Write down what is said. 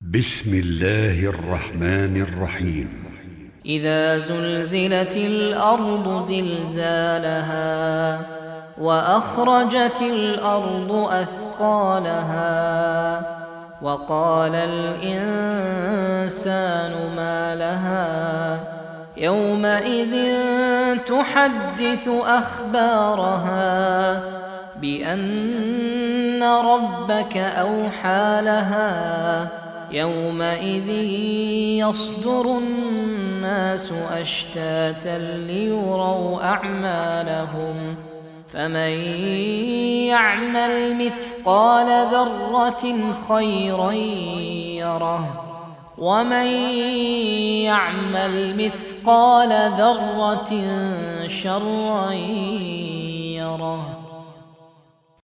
بسم الله الرحمن الرحيم. إذا زلزلت الأرض زلزالها وأخرجت الأرض أثقالها وقال الإنسان ما لها يومئذ تحدث أخبارها بأن ربك أوحى لها يومئذ يصدر الناس أشتاتا ليروا أعمالهم فمن يعمل مثقال ذرة خيرا يره ومن يعمل مثقال ذرة شرا يره.